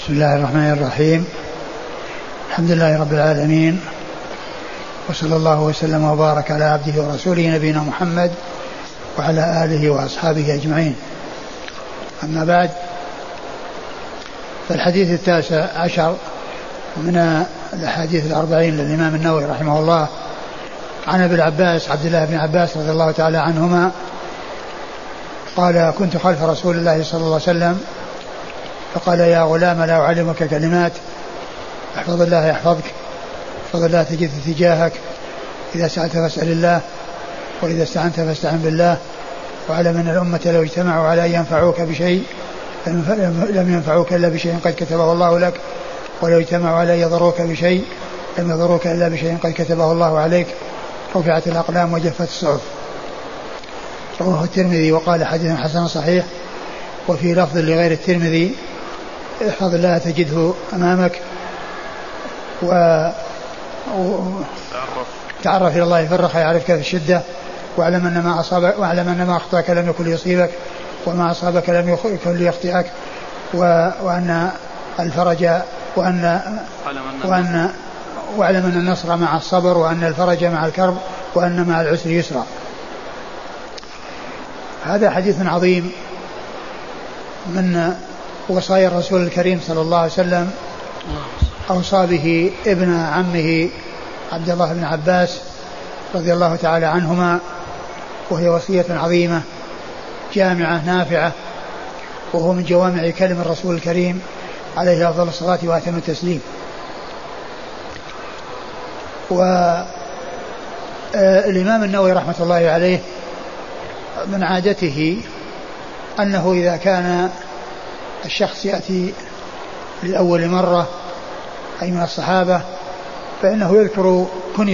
بسم الله الرحمن الرحيم. الحمد لله رب العالمين، وصلى الله وسلم وبارك على عبده ورسوله نبينا محمد وعلى آله وأصحابه أجمعين. أما بعد، فالحديث 19 من الأحاديث 40 للإمام النووي رحمه الله عن أبي العباس عبد الله بن عباس رضي الله تعالى عنهما قال: كنت خلف رسول الله صلى الله عليه وسلم فقال: يا غلام، لا أعلمك كلمات احفظ الله يحفظك، احفظ الله تجد تجاهك، إذا سألت فاسأل الله، وإذا استعنت فاستعن بالله، واعلم أن الأمة لو اجتمعوا على أن ينفعوك بشيء لم ينفعوك إلا بشيء قد كتبه الله لك، ولو اجتمعوا على أن يضروك بشيء لم يضروك إلا بشيء قد كتبه الله عليك، رفعت الأقلام وجفت الصحف. رواه الترمذي وقال: حديث حسن صحيح. وفي لفظ لغير الترمذي: احفظ الله تجده أمامك، تعرف إلى الله في الرخاء يعرفك في الشدة، واعلم أن ما أخطأك لم يكن ليصيبك، وما أصابك لم يكن ليخطئك، وأن الفرج واعلم أن النصر مع الصبر، وأن الفرج مع الكرب، وأن مع العسر يسرا. هذا حديث عظيم من وصايا الرسول الكريم صلى الله عليه وسلم، أوصى به ابن عمه عبد الله بن عباس رضي الله تعالى عنهما، وهي وصية عظيمة جامعة نافعة، وهو من جوامع كلم الرسول الكريم عليه أفضل الصلاة وأتم التسليم. والإمام النووي رحمة الله عليه من عادته أنه إذا كان الشخص يأتي لأول مرة أي من الصحابة فإنه يذكر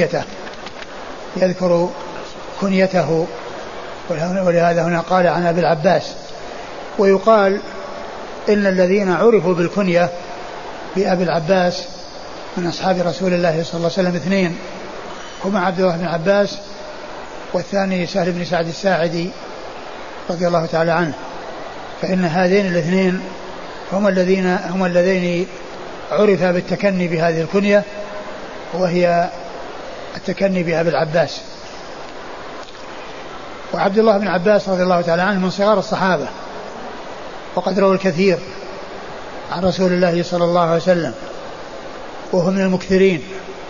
كنيته، ولهذا هنا قال عن أبي العباس. ويقال إن الذين عرفوا بالكنية بأبي العباس من أصحاب رسول الله صلى الله عليه وسلم اثنين، هما عبد الله بن عباس، والثاني سهل بن سعد الساعدي رضي الله تعالى عنه. فإن هذين الاثنين هم الذين عرف بالتكني بهذه الكنية، وهي التكني بأبي العباس. وعبد الله بن عباس رضي الله تعالى عنه من صغار الصحابة، وقد روى الكثير عن رسول الله صلى الله عليه وسلم، وهو من المكثرين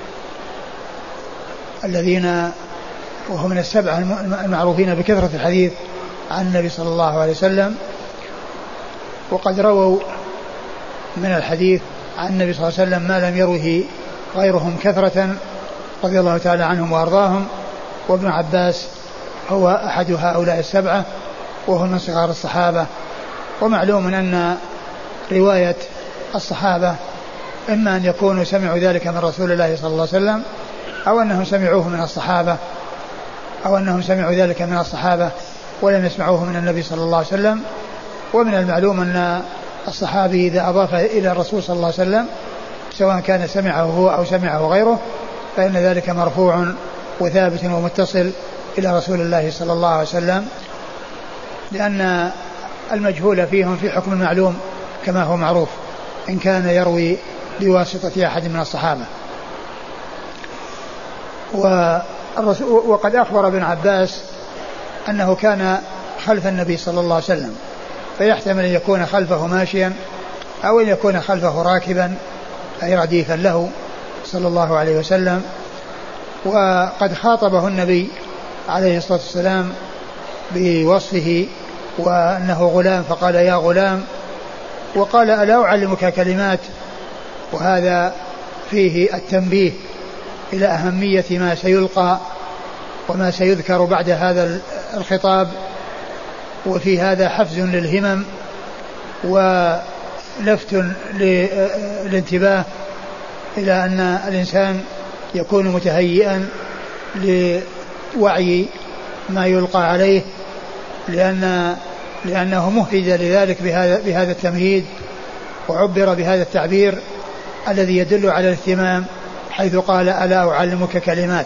وهو من السبعة المعروفين بكثرة الحديث عن النبي صلى الله عليه وسلم. وقد رووا من الحديث عن النبي صلى الله عليه وسلم ما لم يروه غيرهم كثرة رضي الله تعالى عنهم وأرضاهم. وابن عباس هو أحد هؤلاء السبعة، وهو من صغار الصحابة. ومعلوم أن رواية الصحابة إما أن يكونوا سمعوا ذلك من رسول الله صلى الله عليه وسلم، أو أنهم سمعوه من الصحابة، أو أنهم سمعوا ذلك من الصحابة ولم يسمعوه من النبي صلى الله عليه وسلم. ومن المعلوم أن الصحابي إذا أضاف إلى الرسول صلى الله عليه وسلم سواء كان سمعه هو أو سمعه غيره فإن ذلك مرفوع وثابت ومتصل إلى رسول الله صلى الله عليه وسلم، لأن المجهول فيهم في حكم المعلوم كما هو معروف إن كان يروي بواسطة أحد من الصحابة. وقد أخبر ابن عباس أنه كان خلف النبي صلى الله عليه وسلم، فيحتمل أن يكون خلفه ماشيا أو أن يكون خلفه راكبا أي رديفا له صلى الله عليه وسلم. وقد خاطبه النبي عليه الصلاة والسلام بوصفه وأنه غلام، فقال: يا غلام، وقال: ألا أعلمك كلمات؟ وهذا فيه التنبيه إلى أهمية ما سيلقى وما سيذكر بعد هذا الخطاب، وفي هذا حفز للهمم ولفت للانتباه إلى أن الإنسان يكون متهيئا لوعي ما يلقى عليه، لأنه مهد لذلك بهذا التمهيد، وعبر بهذا التعبير الذي يدل على الاهتمام، حيث قال: ألا أعلمك كلمات.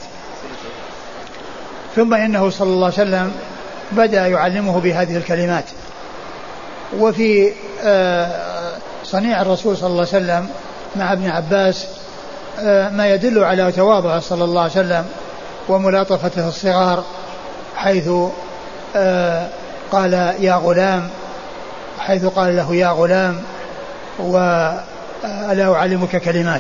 ثم إنه صلى الله عليه وسلم بدأ يعلمه بهذه الكلمات. وفي صنيع الرسول صلى الله عليه وسلم مع ابن عباس ما يدل على تواضعه صلى الله عليه وسلم وملاطفته الصغار، حيث قال يا غلام، حيث قال له يا غلام وألا أعلمك كلمات.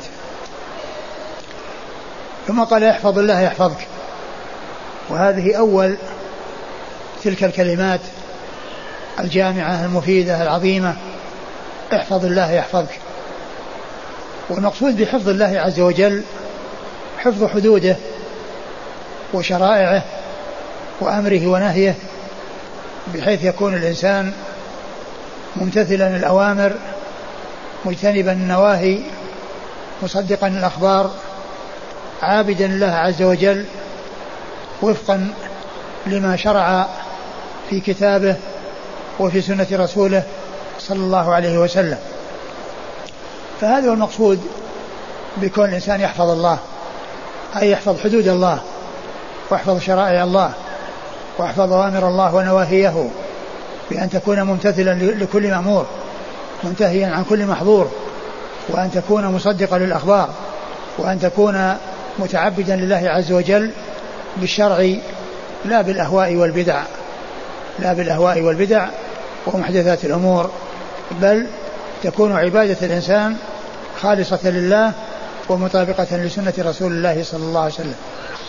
ثم قال احفظ الله يحفظك، وهذه أول تلك الكلمات الجامعة المفيدة العظيمة، احفظ الله يحفظك. والمقصود بحفظ الله عز وجل حفظ حدوده وشرائعه وأمره ونهيه، بحيث يكون الإنسان ممتثلا الأوامر مجتنبا النواهي مصدقا الأخبار عابدا الله عز وجل وفقا لما شرع في كتابه وفي سنة رسوله صلى الله عليه وسلم. فهذا هو المقصود بكون الإنسان يحفظ الله، أي يحفظ حدود الله ويحفظ شرائع الله ويحفظ أوامر الله ونواهيه، بأن تكون ممتثلا لكل مأمور منتهيا عن كل محظور، وأن تكون مصدقا للأخبار، وأن تكون متعبدا لله عز وجل بالشرع لا بالأهواء والبدع، لا بالأهواء والبدع ومحدثات الأمور، بل تكون عبادة الإنسان خالصة لله ومطابقة لسنة رسول الله صلى الله عليه وسلم.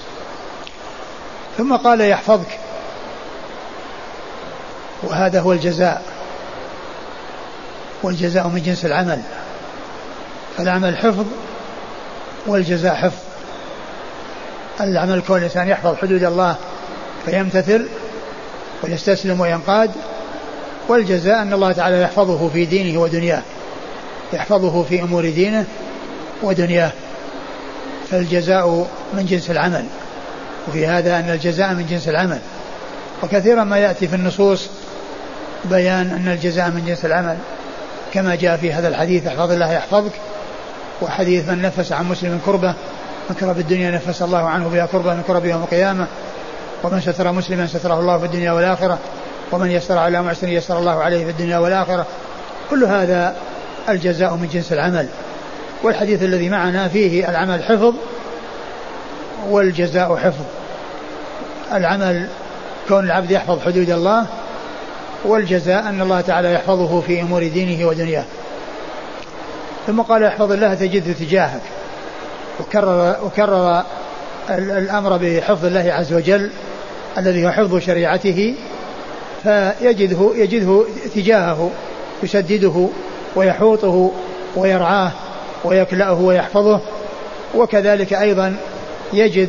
ثم قال يحفظك، وهذا هو الجزاء، والجزاء من جنس العمل، فالعمل حفظ والجزاء حفظ. العمل كون الإنسان يحفظ حدود الله فيمتثل ويستسلم وينقاد، والجزاء أن الله تعالى يحفظه في دينه ودنياه، يحفظه في أمور دينه ودنياه، فالجزاء من جنس العمل. وفي هذا أن الجزاء من جنس العمل، وكثيرا ما يأتي في النصوص بيان أن الجزاء من جنس العمل، كما جاء في هذا الحديث احفظ الله يحفظك، وحديث من نفس عن مسلم كربة من كرب الدنيا نفس الله عنه بها كربة من كرب يوم القيامة، ومن ستر مسلما ستره الله في الدنيا والآخرة، ومن يسر على معسر يسر الله عليه في الدنيا والآخرة. كل هذا الجزاء من جنس العمل. والحديث الذي معنا فيه العمل حفظ والجزاء حفظ. العمل كون العبد يحفظ حدود الله، والجزاء أن الله تعالى يحفظه في أمور دينه ودنياه. ثم قال احفظ الله تجده تجاهك، وكرر الأمر بحفظ الله عز وجل الذي هو حفظ شريعته، فيجده تجاهه، يسدده ويحوطه ويرعاه ويكلأه ويحفظه. وكذلك أيضا يجد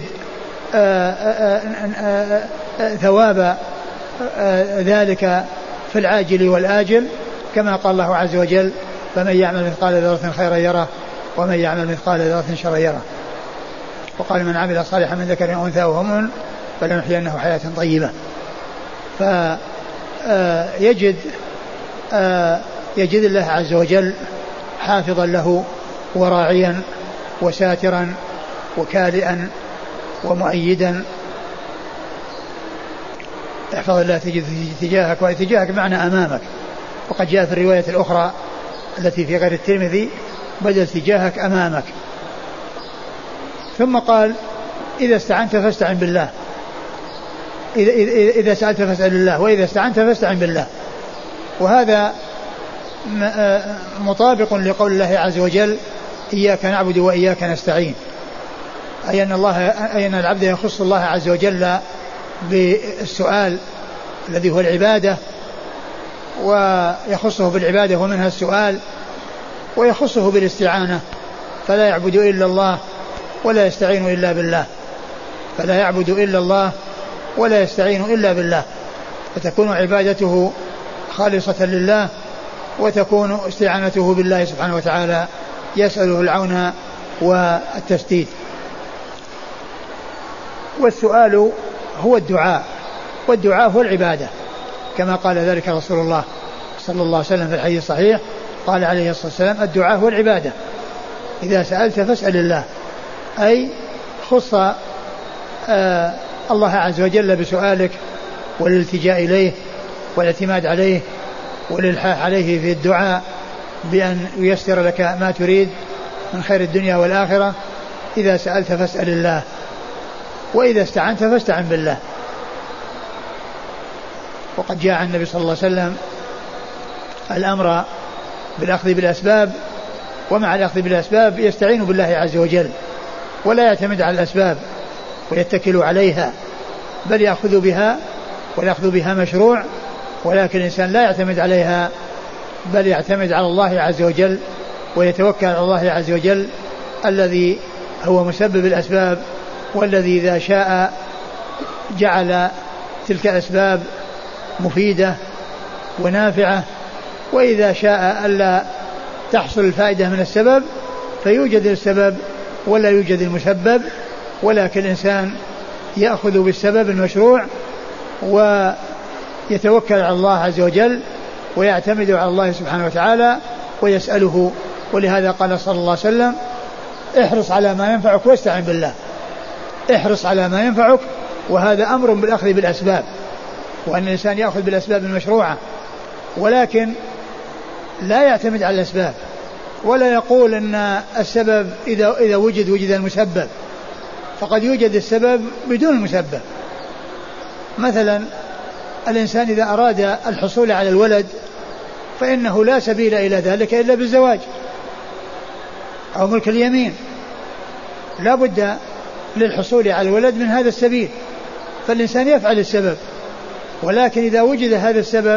ثواب ذلك في العاجل والآجل، كما قال الله عز وجل فمن يعمل مثقال ذرة خيرا يره ومن يعمل مثقال ذرة شرا يره. وقال من عمل صالحا من ذكر أو أنثى وهو مؤمن فلنحيينه حياة طيبة. يجد الله عز وجل حافظا له وراعيا وساترا وكالئا ومؤيدا. احفظ الله تجد تجاهك، وتجاهك معنى أمامك، وقد جاء في الرواية الأخرى التي في غير الترمذي بدل تجاهك أمامك. ثم قال إذا استعنت فاستعن بالله، إذا سألت فاسأل الله، وإذا استعنت فاستعن بالله. وهذا مطابق لقول الله عز وجل إياك نعبد وإياك نستعين، أي أن العبد يخص الله عز وجل بالسؤال الذي هو العبادة، ويخصه بالعبادة ومنها السؤال، ويخصه بالاستعانة، فلا يعبد إلا الله ولا يستعين إلا بالله، فلا يعبد إلا الله ولا يستعين إلا بالله، فتكون عبادته خالصة لله، وتكون استعانته بالله سبحانه وتعالى يسأله العون والتسديد. والسؤال هو الدعاء، والدعاء هو العبادة، كما قال ذلك رسول الله صلى الله عليه وسلم في الحديث الصحيح، قال عليه الصلاة والسلام الدعاء هو العبادة. إذا سألت فاسأل الله، أي خص الله عز وجل بسؤالك والالتجاء إليه والاعتماد عليه والإلحاح عليه في الدعاء بأن ييسر لك ما تريد من خير الدنيا والآخرة. إذا سألت فاسأل الله، وإذا استعنت فاستعن بالله. وقد جاء عن النبي صلى الله عليه وسلم الأمر بالأخذ بالأسباب، ومع الأخذ بالأسباب يستعين بالله عز وجل ولا يعتمد على الأسباب ويتكل عليها، بل يأخذ بها، والأخذ بها مشروع، ولكن الإنسان لا يعتمد عليها بل يعتمد على الله عز وجل ويتوكل على الله عز وجل الذي هو مسبب الأسباب، والذي إذا شاء جعل تلك الأسباب مفيدة ونافعة، وإذا شاء ألا تحصل الفائدة من السبب فيوجد السبب ولا يوجد المسبب، ولكن الإنسان يأخذ بالسبب المشروع ويتوكل على الله عز وجل ويعتمد على الله سبحانه وتعالى ويسأله. ولهذا قال صلى الله عليه وسلم: احرص على ما ينفعك واستعن بالله. احرص على ما ينفعك، وهذا أمر بالأخذ بالأسباب، وأن الإنسان يأخذ بالأسباب المشروعة، ولكن لا يعتمد على الأسباب، ولا يقول أن السبب إذا وجد المسبب، فقد يوجد السبب بدون المسبب. مثلا الإنسان إذا أراد الحصول على الولد فإنه لا سبيل إلى ذلك إلا بالزواج أو ملك اليمين، لا بد للحصول على الولد من هذا السبيل، فالإنسان يفعل السبب، ولكن إذا وجد هذا السبب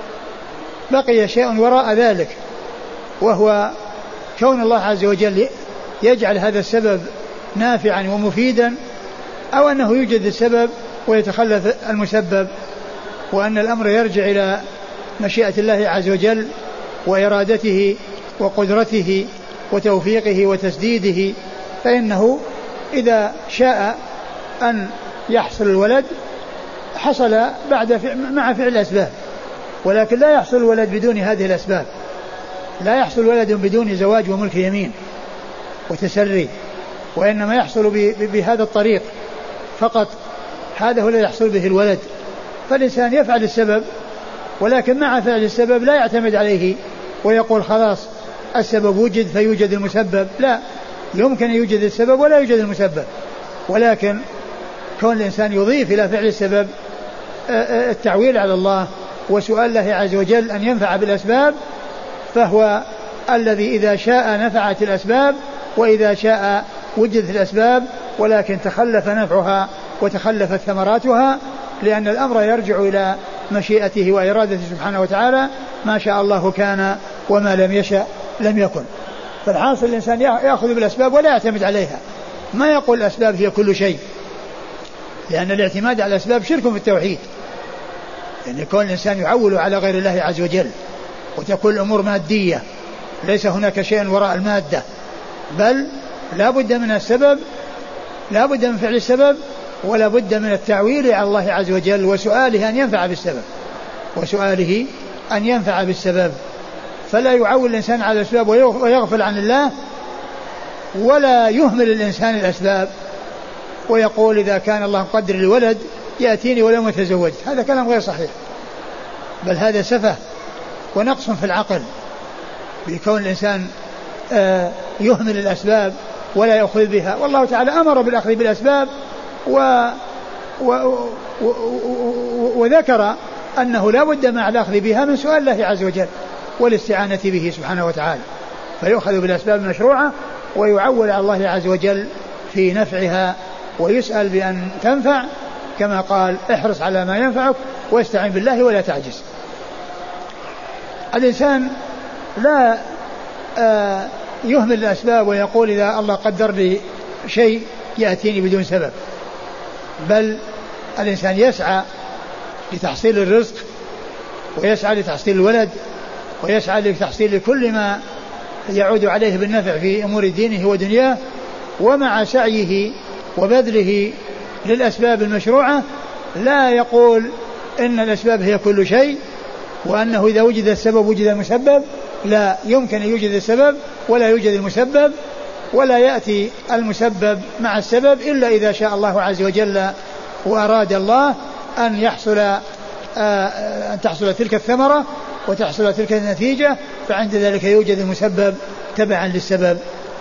بقي شيء وراء ذلك، وهو كون الله عز وجل يجعل هذا السبب نافعا ومفيدا، أو أنه يوجد السبب ويتخلف المسبب، وأن الأمر يرجع إلى مشيئة الله عز وجل وإرادته وقدرته وتوفيقه وتسديده. فإنه إذا شاء أن يحصل الولد حصل مع فعل الأسباب، ولكن لا يحصل الولد بدون هذه الأسباب، لا يحصل الولد بدون زواج وملك يمين وتسري، وإنما يحصل بهذا الطريق فقط، هذا هو الذي يحصل به الولد. فالإنسان يفعل السبب، ولكن مع فعل السبب لا يعتمد عليه ويقول خلاص السبب وجد فيوجد المسبب، لا، يمكن أن يوجد السبب ولا يوجد المسبب، ولكن كون الإنسان يضيف إلى فعل السبب التعويل على الله وسؤال الله عز وجل أن ينفع بالأسباب، فهو الذي إذا شاء نفعت الأسباب، وإذا شاء وجدت الأسباب، ولكن تخلف نفعها وتخلفت ثمراتها، لأن الأمر يرجع إلى مشيئته وإرادته سبحانه وتعالى، ما شاء الله كان وما لم يشأ لم يكن. فالحاصل الإنسان يأخذ بالأسباب ولا يعتمد عليها، ما يقول الأسباب هي كل شيء، لأن الاعتماد على الأسباب شرك في التوحيد، لأن يعني كون الإنسان يعول على غير الله عز وجل وتكون الأمور مادية، ليس هناك شيء وراء المادة، بل لا بد من السبب، لا بد من فعل السبب، ولا بد من التعويل على الله عز وجل وسؤاله أن ينفع بالسبب، وسؤاله أن ينفع بالسبب. فلا يعول الإنسان على الأسباب ويغفل عن الله، ولا يهمل الإنسان الأسباب ويقول إذا كان الله مقدر الولد يأتيني ولم يتزوج. هذا كلام غير صحيح، بل هذا سفه ونقص في العقل، بكون الإنسان يهمل الأسباب ولا يأخذ بها. والله تعالى أمر بالأخذ بالأسباب وذكر أنه لا بد مع الأخذ بها من سؤال الله عز وجل والاستعانة به سبحانه وتعالى، فيؤخذ بالأسباب المشروعة ويعول على الله عز وجل في نفعها، ويسأل بأن تنفع، كما قال احرص على ما ينفعك واستعن بالله ولا تعجز. الإنسان لا يهمل الأسباب ويقول إذا الله قدر لي شيء يأتيني بدون سبب، بل الإنسان يسعى لتحصيل الرزق، ويسعى لتحصيل الولد، ويسعى لتحصيل كل ما يعود عليه بالنفع في أمور دينه ودنياه، ومع سعيه وبذله للأسباب المشروعة لا يقول إن الأسباب هي كل شيء، وأنه إذا وجد السبب وجد المسبب، لا، يمكن أن يوجد السبب ولا يوجد المسبب، ولا يأتي المسبب مع السبب إلا إذا شاء الله عز وجل وأراد الله أن تحصل تلك الثمرة وتحصل تلك النتيجة، فعند ذلك يوجد المسبب تبعا للسبب.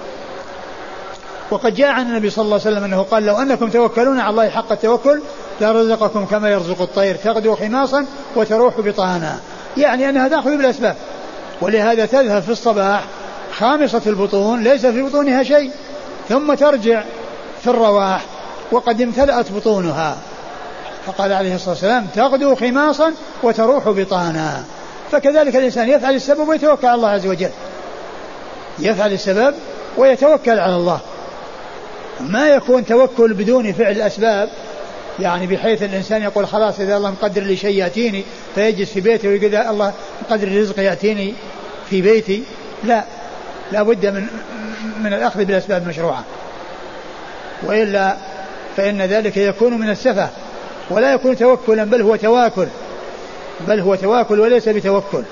وقد جاء عن النبي صلى الله عليه وسلم أنه قال: لو أنكم توكلون على الله حق التوكل لرزقكم كما يرزق الطير تغدو خماصا وتروح بطانا، يعني أنها تأخذ بالأسباب. ولهذا تذهب في الصباح خامصة البطون ليس في بطونها شيء، ثم ترجع في الرواح وقد امتلأت بطونها. فقال عليه الصلاة والسلام: تغدو خماصا وتروح بطانا. فكذلك الإنسان يفعل السبب ويتوكل على الله عز وجل، يفعل السبب ويتوكل على الله. ما يكون توكل بدون فعل الأسباب، يعني بحيث الإنسان يقول: خلاص إذا الله مقدر لي شيء يأتيني، فيجلس في بيته ويقول: الله مقدر لي رزق يأتيني في بيتي. لا بد من الأخذ بالأسباب المشروعة، وإلا فإن ذلك يكون من السفة ولا يكون توكلا، بل هو تواكل وليس بتوكل.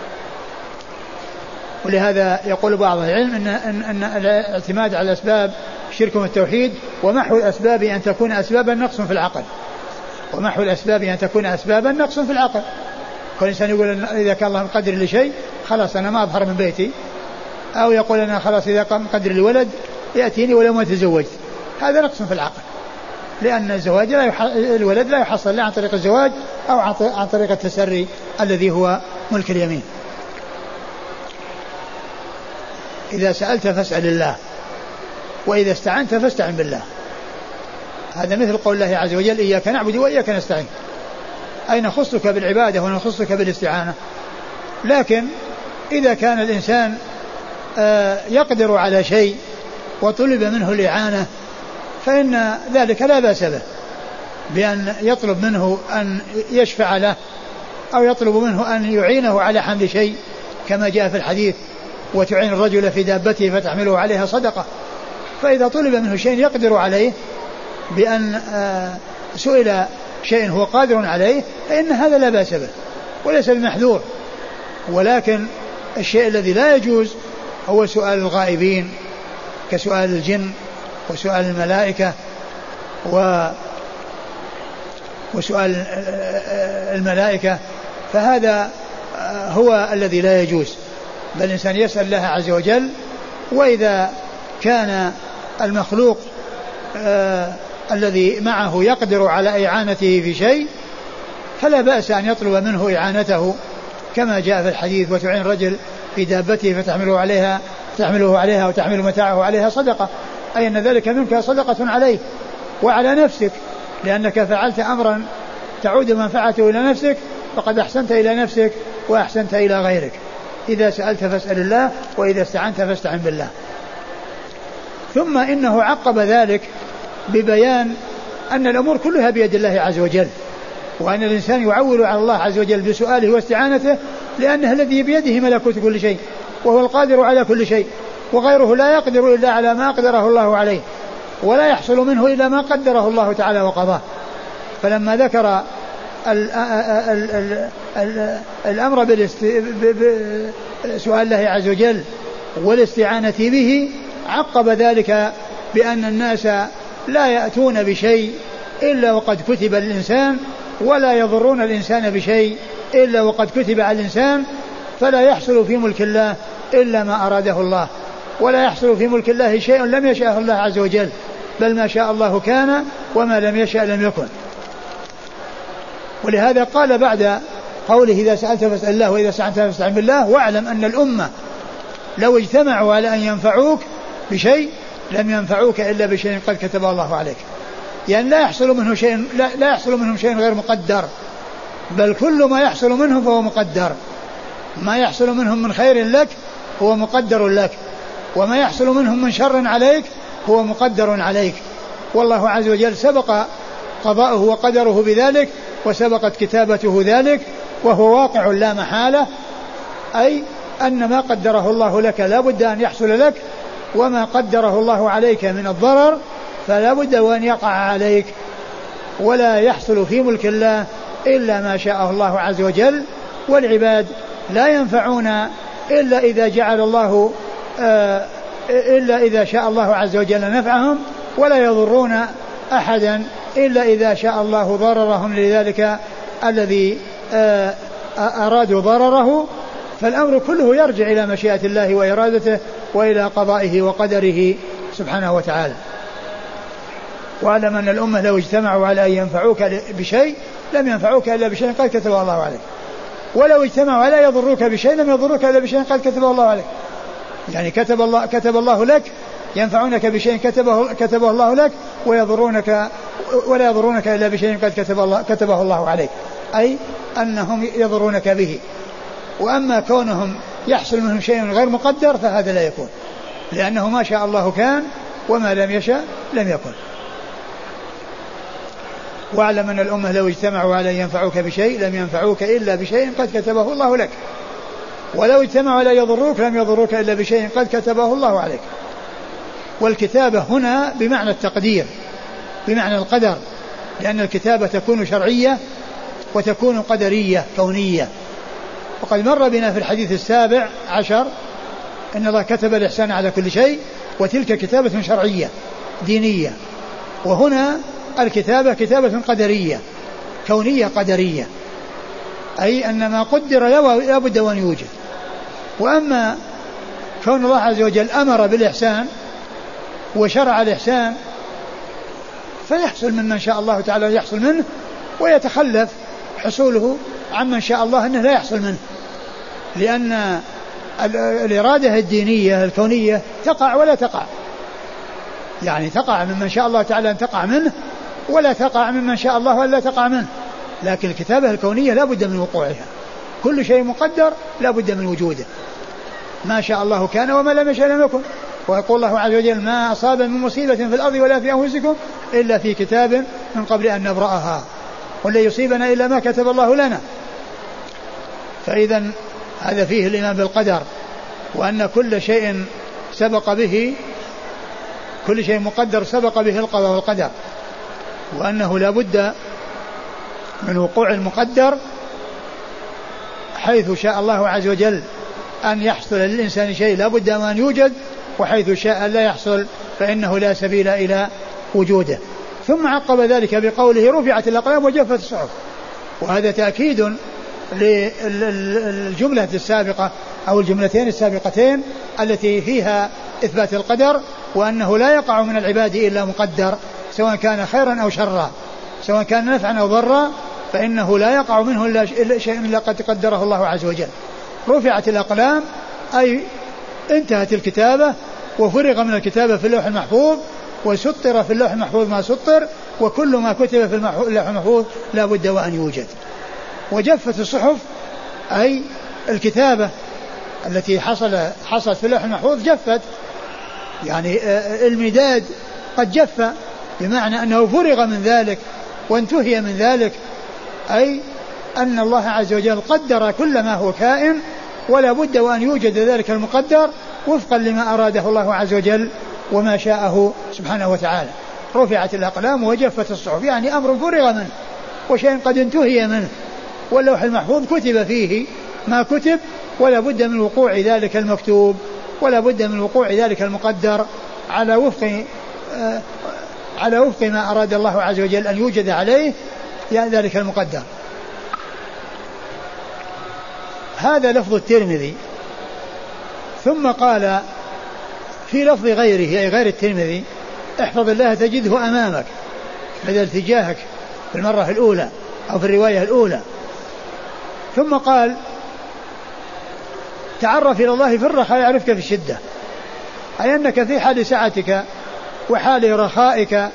ولهذا يقول بعض العلم أن الاعتماد على الأسباب شرك في التوحيد، ومحو الأسباب أن تكون أسبابا نقص في العقل، ومحو الأسباب أن تكون أسبابا نقص في العقل. كل إنسان يقول: إذا كان الله مقدر لي شيء خلاص أنا ما أظهر من بيتي، أو يقول: أنا خلاص إذا كان مقدر لي ولد يأتيني ولو ما تزوجت. هذا نقص في العقل، لأن الزواج الولد لا يحصل لا عن طريق الزواج أو عن طريق التسري الذي هو ملك اليمين. إذا سألت فاسأل الله، وإذا استعنت فاستعن بالله. هذا مثل قول الله عز وجل: إياك نعبد وإياك نستعين، أي نخصك بالعبادة ونخصك بالاستعانة. لكن إذا كان الإنسان يقدر على شيء وطلب منه الإعانة فإن ذلك لا بأس به، بأن يطلب منه أن يشفع له أو يطلب منه أن يعينه على حمل شيء، كما جاء في الحديث: وتعين الرجل في دابته فتحمله عليها صدقة. فإذا طلب منه شيء يقدر عليه بأن سئل شيء هو قادر عليه فإن هذا لا بأس به وليس بمحذور. ولكن الشيء الذي لا يجوز هو سؤال الغائبين، كسؤال الجن وسؤال الملائكة وسؤال الملائكة، فهذا هو الذي لا يجوز. بل الإنسان يسأل الله عز وجل، وإذا كان المخلوق الذي معه يقدر على إعانته في شيء فلا بأس أن يطلب منه إعانته، كما جاء في الحديث: وتعين الرجل في دابته فتحمله عليها وتحمل متاعه عليها صدقة، أي أن ذلك منك صدقة عليه وعلى نفسك، لأنك فعلت أمرا تعود منفعته إلى نفسك، فقد أحسنت إلى نفسك وأحسنت إلى غيرك. إذا سألت فاسأل الله، وإذا استعنت فاستعن بالله. ثم إنه عقب ذلك ببيان أن الأمور كلها بيد الله عز وجل، وأن الإنسان يعول على الله عز وجل بسؤاله واستعانته، لأنه الذي بيده ملكوت كل شيء، وهو القادر على كل شيء، وغيره لا يقدر إلا على ما قدره الله عليه، ولا يحصل منه إلا ما قدره الله تعالى وقضاه. فلما ذكر الأمر بسؤال الله عز وجل والاستعانة به، عقب ذلك بأن الناس لا يأتون بشيء إلا وقد كتب الإنسان، ولا يضرون الإنسان بشيء إلا وقد كتب على الإنسان، فلا يحصل في ملك الله إلا ما أراده الله، ولا يحصل في ملك الله شيء لم يشاء الله عز وجل، بل ما شاء الله كان وما لم يشاء لم يكن. ولهذا قال بعد قوله: إذا سألت فاسأل الله وإذا استعنت فاستعن بالله، واعلم أن الأمة لو اجتمعوا على أن ينفعوك بشيء لم ينفعوك إلا بشيء قد كتبه الله عليك. يعني لا يحصل منهم شيء غير مقدر، بل كل ما يحصل منهم فهو مقدر. ما يحصل منهم من خير لك هو مقدر لك، وما يحصل منهم من شر عليك هو مقدر عليك. والله عز وجل سبق قضاؤه وقدره بذلك، وسبقت كتابته ذلك، وهو واقع لا محالة، أي أن ما قدره الله لك لا بد أن يحصل لك، وما قدره الله عليك من الضرر فلا بد وأن يقع عليك. ولا يحصل في ملك الله إلا ما شاء الله عز وجل، والعباد لا ينفعون إلا إذا شاء الله عز وجل نفعهم، ولا يضرون أحدا إلا إذا شاء الله ضررهم لذلك الذي أرادوا ضرره فالأمر كله يرجع إلى مشيئة الله وإرادته وإلى قضائه وقدره سبحانه وتعالى. واعلم أن الأمة لو اجتمعوا على أن ينفعوك بشيء لم ينفعوك إلا بشيء قد كتبه الله عليك، ولو اجتمعوا على يضروك بشيء لم يضروك إلا بشيء قد كتبه الله عليك. يعني كتب الله لك ينفعونك بشيء كتبه الله لك ولا يضرونك إلا بشيء قد كتبه الله عليك، أي أنهم يضرونك به. وأما كونهم يحصل منهم شيء غير مقدر فهذا لا يكون، لأنه ما شاء الله كان وما لم يشاء لم يكن. واعلم أن الأمة لو اجتمعوا على أن ينفعوك بشيء لم ينفعوك إلا بشيء قد كتبه الله لك، ولو اجتمعوا على يضروك لم يضروك إلا بشيء قد كتبه الله عليك. والكتابة هنا بمعنى التقدير، بمعنى القدر، لأن الكتابة تكون شرعية وتكون قدرية كونية. وقد مر بنا في الحديث 17 أن الله كتب الإحسان على كل شيء، وتلك كتابة شرعية دينية. وهنا الكتابة كتابة قدرية كونية قدرية، أي أن ما قدر لا بد وأن يوجد. وأما كون الله عز وجل أمر بالإحسان وشرع الإحسان فيحصل ممن شاء الله تعالى يحصل منه، ويتخلف حصوله عمن شاء الله أنه لا يحصل منه، لأن الإرادة الدينية الكونية تقع ولا تقع، يعني تقع ممن شاء الله تعالى أن تقع منه ولا تقع ممن شاء الله أن لا تقع منه. لكن الكتابة الكونية لا بد من وقوعها، كل شيء مقدر لا بد من وجوده، ما شاء الله كان وما لم يشاء لم يكن. ويقول الله عز وجل ما أصاب من مصيبة في الأرض ولا في أنفسكم إلا في كتاب من قبل أن نبرأها ولا يصيبنا إلا ما كتب الله لنا. فإذا هذا فيه الإيمان بالقدر، وأن كل شيء سبق به، كل شيء مقدر سبق به القضاء والقدر، وأنه لا بد من وقوع المقدر حيث شاء الله عز وجل أن يحصل للإنسان شيء لا بد أن يوجد، وحيث شاء لا يحصل فإنه لا سبيل إلى وجوده. ثم عقب ذلك بقوله رفعت الأقلام وجفت الصحف، وهذا تأكيد للجملة السابقة أو الجملتين السابقتين التي فيها إثبات القدر، وأنه لا يقع من العباد إلا مقدر سواء كان خيرا أو شرا، سواء كان نفعا أو ضرا، فإنه لا يقع منه إلا شيء إلا قد قدره الله عز وجل. رفعت الأقلام أي انتهت الكتابة وفرغ من الكتابة في اللوح المحفوظ، وسطر في اللوح المحفوظ ما سطر، وكل ما كتب في اللوح المحفوظ لا بد وأن يوجد. وجفت الصحف أي الكتابة التي حصلت في اللوح المحفوظ جفت، يعني المداد قد جف، بمعنى أنه فرغ من ذلك وانتهي من ذلك، أي أن الله عز وجل قدر كل ما هو كائن ولا بد وأن يوجد ذلك المقدر وفقا لما أراده الله عز وجل وما شاءه سبحانه وتعالى. رفعت الأقلام وجفت الصحف، يعني أمر فرغ منه وشيء قد انتهي منه، واللوح المحفوظ كتب فيه ما كتب، ولا بد من وقوع ذلك المكتوب ولا بد من وقوع ذلك المقدر على وفق ما أراد الله عز وجل أن يوجد عليه يعني ذلك المقدر. هذا لفظ الترمذي. ثم قال في لفظ غيره أي غير الترمذي احفظ الله تجده أمامك، بدل تجاهك في المرة الأولى أو في الرواية الأولى. ثم قال تعرف إلى الله في الرخاء يعرفك في الشدة، أي أنك في حال سعتك وحال رخائك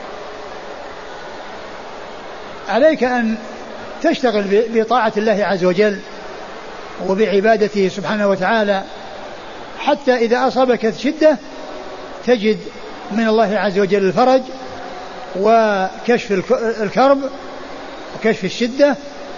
عليك أن تشتغل بطاعة الله عز وجل وبعبادته سبحانه وتعالى، حتى إذا أصابك الشدة تجد من الله عز وجل الفرج وكشف الكرب وكشف الشدة.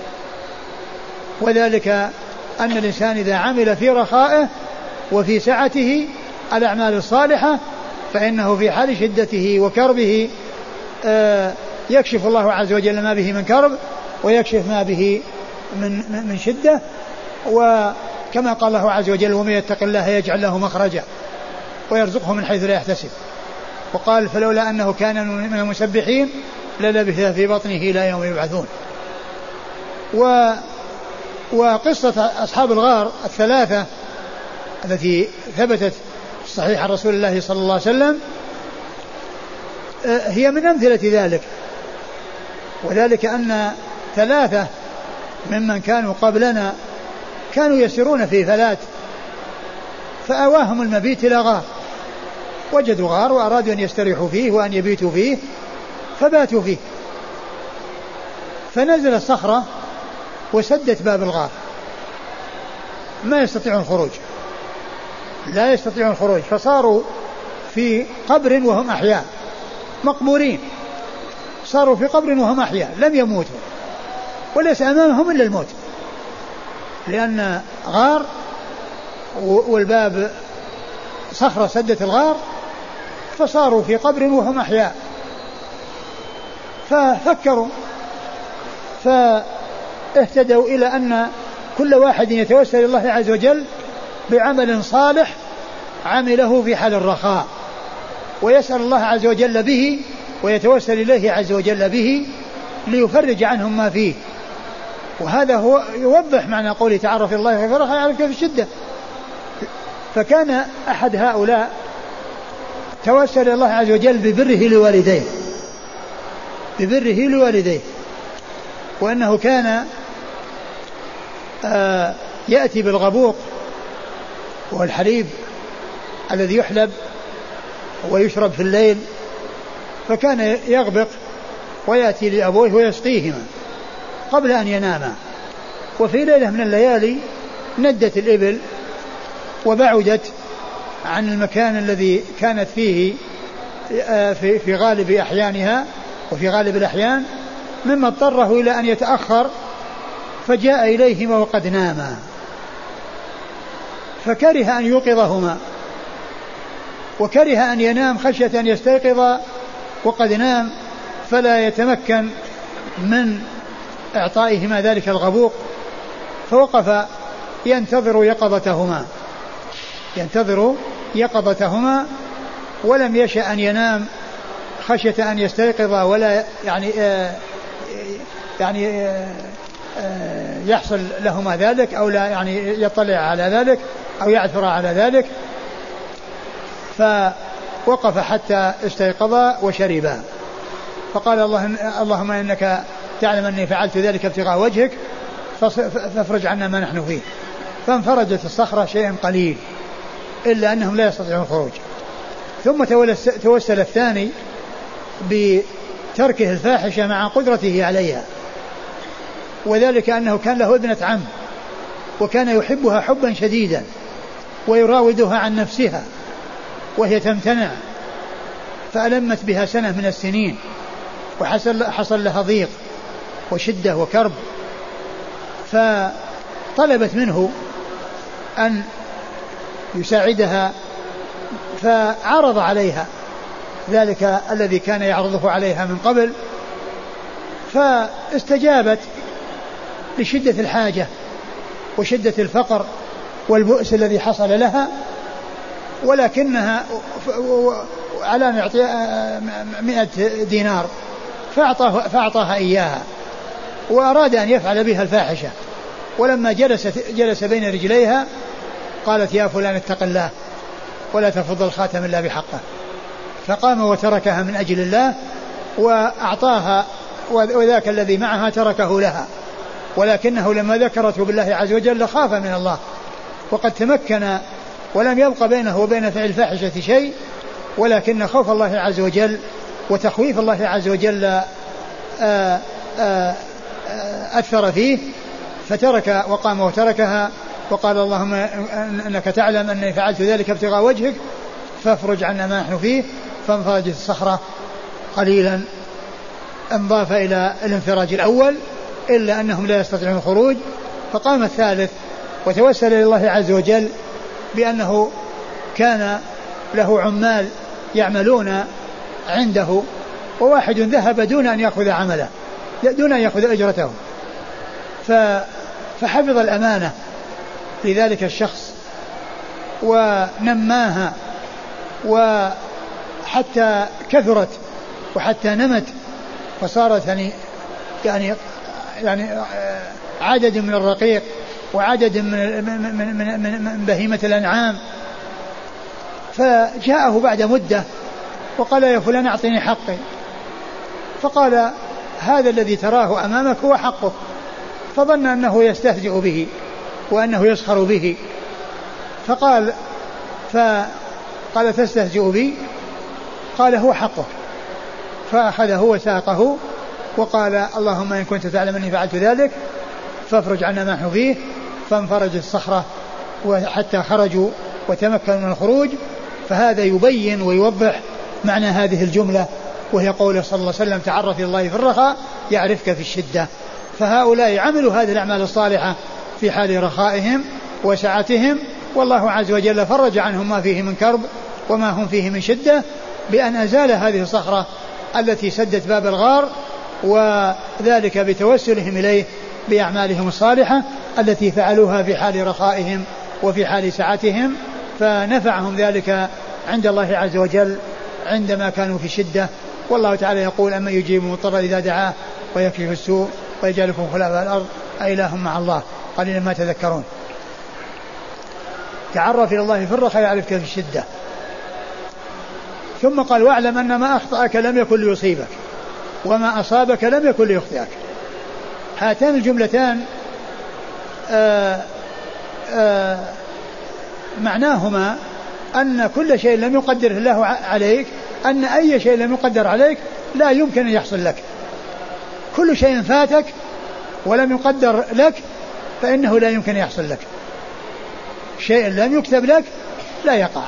وذلك أن الإنسان إذا عمل في رخائه وفي سعته الأعمال الصالحة فإنه في حال شدته وكربه يكشف الله عز وجل ما به من كرب ويكشف ما به من شدة. وكما قال الله عز وجل ومن يتق الله يجعل له مخرجا ويرزقه من حيث لا يحتسب. وقال فلولا أنه كان من المسبحين للبث في بطنه إلى يوم يبعثون. وقصة أصحاب الغار الثلاثة التي ثبتت صحيح عن رسول الله صلى الله عليه وسلم هي من أمثلة ذلك، وذلك أن ثلاثة ممن كانوا قبلنا كانوا يسيرون في فلات، فأواهم المبيت إلى غار، وجدوا غار وأرادوا أن يستريحوا فيه وأن يبيتوا فيه فباتوا فيه، فنزل الصخرة وسدت باب الغار، ما يستطيعون الخروج، لا يستطيعون الخروج، فصاروا في قبر وهم أحياء مقبورين، صاروا في قبر وهم أحياء لم يموتوا وليس أمامهم إلا الموت، لأن غار والباب صخرة سدت الغار، فصاروا في قبر وهم أحياء. ففكروا فاهتدوا إلى أن كل واحد يتوسل الله عز وجل بعمل صالح عمله في حال الرخاء، ويسأل الله عز وجل به ويتوسل إليه عز وجل به ليفرج عنهم ما فيه. وهذا هو يوضح معنى قوله تعرف الله في الرخاء يعرفك في الشدة. فكان أحد هؤلاء توسل الله عز وجل ببره لوالديه، وأنه كان يأتي بالغبوق والحليب الذي يحلب ويشرب في الليل، فكان يغبق ويأتي لأبويه ويسقيهما قبل أن يناما. وفي ليلة من الليالي ندت الإبل وبعدت عن المكان الذي كانت فيه في غالب أحيانها وفي غالب الأحيان، مما اضطره إلى أن يتأخر، فجاء إليهما وقد ناما، فكره أن يوقظهما وكره أن ينام خشية أن يستيقظ وقد نام فلا يتمكن من إعطائهما ذلك الغبوق، فوقف ينتظر يقظتهما ولم يشأ أن ينام خشية أن يستيقظ ولا يعني يحصل لهما ذلك أو لا يعني يطلع على ذلك أو يعثر على ذلك، فوقف حتى استيقظا وشربا، فقال اللهم إنك تعلم أني فعلت ذلك ابتغاء وجهك فافرج عنا ما نحن فيه. فانفرجت الصخرة شيئا قليل إلا أنهم لا يستطيعون الخروج. ثم توسل الثاني بتركه الفاحشة مع قدرته عليها، وذلك أنه كان له ابنة عم وكان يحبها حبا شديدا ويراودها عن نفسها وهي تمتنع، فألمت بها سنة من السنين وحصل لها ضيق وشدة وكرب، فطلبت منه أن يساعدها، فعرض عليها ذلك الذي كان يعرضه عليها من قبل، فاستجابت لشدة الحاجة وشدة الفقر والبؤس الذي حصل لها، ولكنها على أن يعطيها 100 دينار فأعطاها إياها، وأراد أن يفعل بها الفاحشة، ولما جلس بين رجليها قالت يا فلان اتق الله ولا تفض الخاتم إلا بحقه، فقام وتركها من أجل الله وأعطاها، وذاك الذي معها تركه لها، ولكنه لما ذكرته بالله عز وجل خاف من الله وقد تمكن ولم يبق بينه وبين فعل الفاحشة شيء، ولكن خوف الله عز وجل وتخويف الله عز وجل أثر فيه، فترك وقام وتركها وقال اللهم إنك تعلم أني فعلت ذلك ابتغاء وجهك فافرج عنا ما نحن فيه. فانفرجت الصخرة قليلا انضاف إلى الانفراج الأول إلا أنهم لا يستطيعون الخروج، فقام الثالث وتوسل إلى الله عز وجل بأنه كان له عمال يعملون عنده، وواحد ذهب دون أن يأخذ عمله دون أن يأخذ أجرته، فحفظ الأمانة لذلك الشخص ونماها وحتى كثرت وحتى نمت، فصارت يعني عدد من الرقيق وعدد من بهيمة الأنعام. فجاءه بعد مدة وقال يا فلان أعطني حقي، فقال هذا الذي تراه أمامك هو حقك، فظن أنه يستهزئ به وأنه يسخر به، فقال تستهزئ بي؟ قال هو حقك. فأخذه وساقه وقال اللهم إن كنت تعلم أني فعلت ذلك فافرج عنا ما نحن فيه. فانفرج الصخرة حتى خرجوا وتمكنوا من الخروج. فهذا يبين ويوضح معنى هذه الجملة، وهي قوله صلى الله عليه وسلم تعرف إلى الله في الرخاء يعرفك في الشدة. فهؤلاء عملوا هذه الأعمال الصالحة في حال رخائهم وسعتهم، والله عز وجل فرج عنهم ما فيه من كرب وما هم فيه من شدة بأن أزال هذه الصخرة التي سدت باب الغار، وذلك بتوسلهم إليه بأعمالهم الصالحة التي فعلوها في حال رخائهم وفي حال سعتهم، فنفعهم ذلك عند الله عز وجل عندما كانوا في شدة. والله تعالى يقول أما يجيب المضطر إذا دعاه ويكشف السوء ويجعلكم خلفاء الأرض أإله مع الله قليلا ما تذكرون. تعرف إلى الله في الرخاء يعرفك في الشدة. ثم قال واعلم أن ما أخطأك لم يكن ليصيبك وما أصابك لم يكن ليخطئك. هاتان الجملتان معناهما أن كل شيء لم يقدره الله عليك، أن أي شيء لم يقدر عليك لا يمكن أن يحصل لك. كل شيء فاتك ولم يقدر لك فإنه لا يمكن أن يحصل لك. شيء لم يكتب لك لا يقع،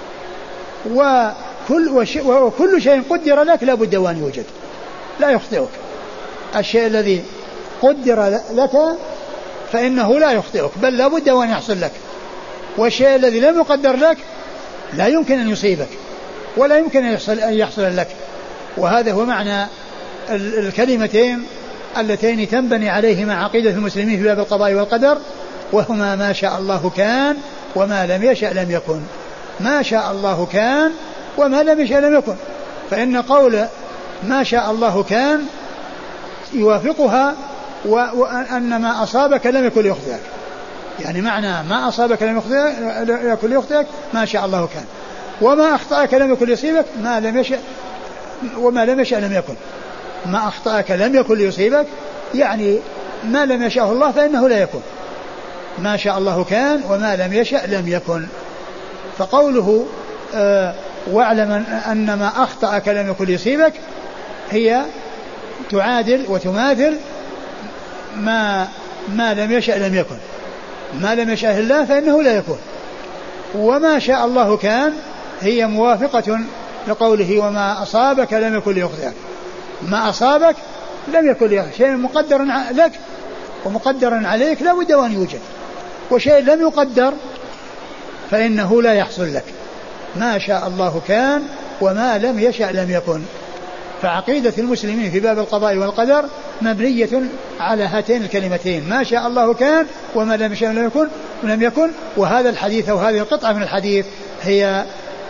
وكل شيء قدر لك لا بد وأن يوجد، لا يخطئك. الشيء الذي قدر لك فإنه لا يخطئك بل لا بد وأن يحصل لك، والشيء الذي لم يقدر لك لا يمكن أن يصيبك ولا يمكن أن يحصل لك. وهذا هو معنى الكلمتين اللتين تنبني عليهما عقيدة المسلمين في باب القضاء والقدر، وهما ما شاء الله كان وما لم يشأ لم يكن. ما شاء الله كان وما لم يشأ لم يكن، فإن قول ما شاء الله كان يوافقها وأن ما أصابك لم يكن ليخطئك، يعني معنى ما أصابك لم يكن ليخطئك ما شاء الله كان، وما أخطأك لم يكن ليصيبك ما لم يشأ وما لم يشأ لم يكن. ما أخطأك لم يكن ليصيبك يعني ما لم يشأه الله فإنه لا يكون. ما شاء الله كان وما لم يشأ لم يكن. فقوله واعلم أن ما أخطأك لم يكن ليصيبك هي تعادل وتماثل ما لم يشأ لم يكن. ما لم يشأ الله فإنه لا يكون. وما شاء الله كان هي موافقة لقوله وما أصابك لم يكن ليخطئك. ما أصابك لم يكن ليخطئك، شيء مقدر لك ومقدر عليك لا بد وأن يوجد، وشيء لم يقدر فإنه لا يحصل لك. ما شاء الله كان وما لم يشأ لم يكن. فعقيدة المسلمين في باب القضاء والقدر مبنية على هاتين الكلمتين ما شاء الله كان وما لم يشأ لم يكن. وهذا الحديث أو هذه القطعة من الحديث هي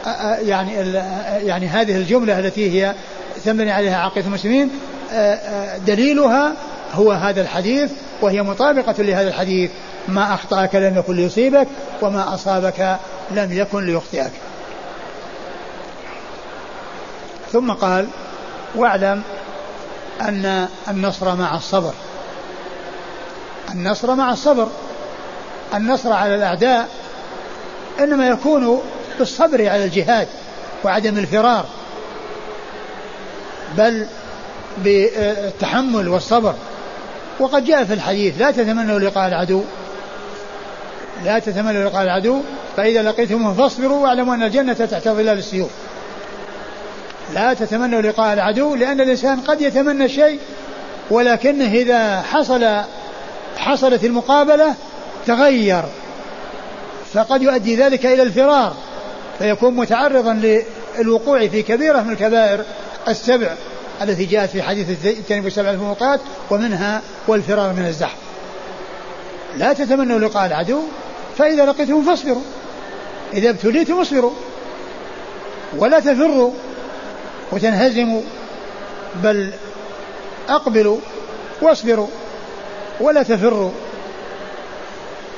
يعني هذه الجملة التي هي تنبني عليها عقيدة المسلمين دليلها هو هذا الحديث، وهي مطابقة لهذا الحديث ما أخطأك لم يكن ليصيبك وما أصابك لم يكن ليخطئك. ثم قال واعلم أن النصر مع الصبر. النصر مع الصبر، النصر على الأعداء إنما يكون بالصبر على الجهاد وعدم الفرار، بل بالتحمل والصبر. وقد جاء في الحديث لا تتمنوا لقاء العدو، لا تتمنوا لقاء العدو فإذا لقيتموه فاصبروا واعلموا أن الجنة تحت ظلال السيوف. لا تتمنوا لقاء العدو، لأن الإنسان قد يتمنى شيء ولكنه إذا حصلت المقابلة تغير، فقد يؤدي ذلك إلى الفرار، فيكون متعرضا للوقوع في كبيرة من الكبائر السبع التي جاءت في حديث اجتنبوا السبع الموبقات ومنها والفرار من الزحف. لا تتمنوا لقاء العدو فإذا لقيتم فاصبروا، إذا ابتليتم اصبروا ولا تفروا وتنهزموا، بل أقبلوا واصبروا ولا تفروا.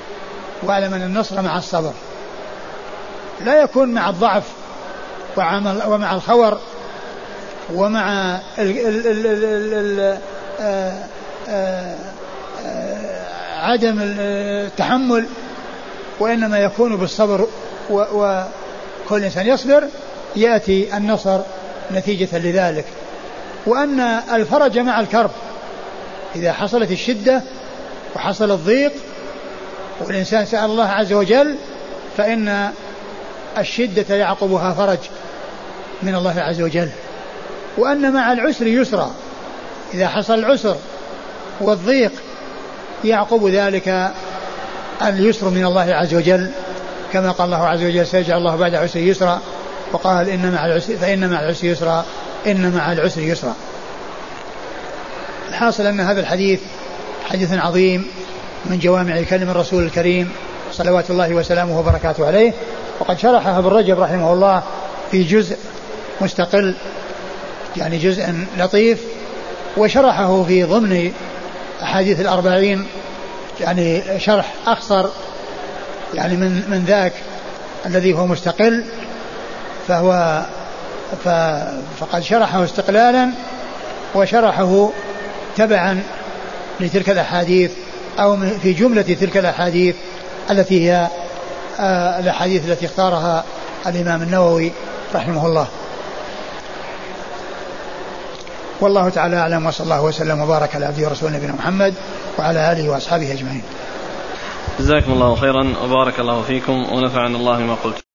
واعلم أن النصر مع الصبر، لا يكون مع الضعف ومع الخور ومع عدم التحمل، وإنما يكون بالصبر، وكل إنسان يصبر يأتي النصر نتيجة لذلك. وأن الفرج مع الكرب، إذا حصلت الشدة وحصل الضيق والإنسان سأل الله عز وجل فإن الشدة يعقبها فرج من الله عز وجل. وأن مع العسر يسرا، إذا حصل العسر والضيق يعقب ذلك اليسر من الله عز وجل، كما قال الله عز وجل سيجعل الله بعد عسر يسرا، وقال فإن مع العسر يسرا، إن مع العسر يسرا. الحاصل أن هذا الحديث حديث عظيم من جوامع كلم الرسول الكريم صلوات الله وسلامه وبركاته عليه، وقد شرحها ابن رجب رحمه الله في جزء مستقل، يعني جزء لطيف، وشرحه في ضمن أحاديث الأربعين، يعني شرح أخصر يعني من ذاك الذي هو مستقل، فقد شرحه استقلالا وشرحه تبعا لتلك الأحاديث أو في جملة تلك الأحاديث التي هي الأحاديث التي اختارها الإمام النووي رحمه الله. والله تعالى أعلم، وصلى الله وسلم وبارك على عبده ورسوله نبينا محمد وعلى آله وأصحابه أجمعين. جزاكم الله خيرا وبارك الله فيكم ونفعنا الله ما قلت.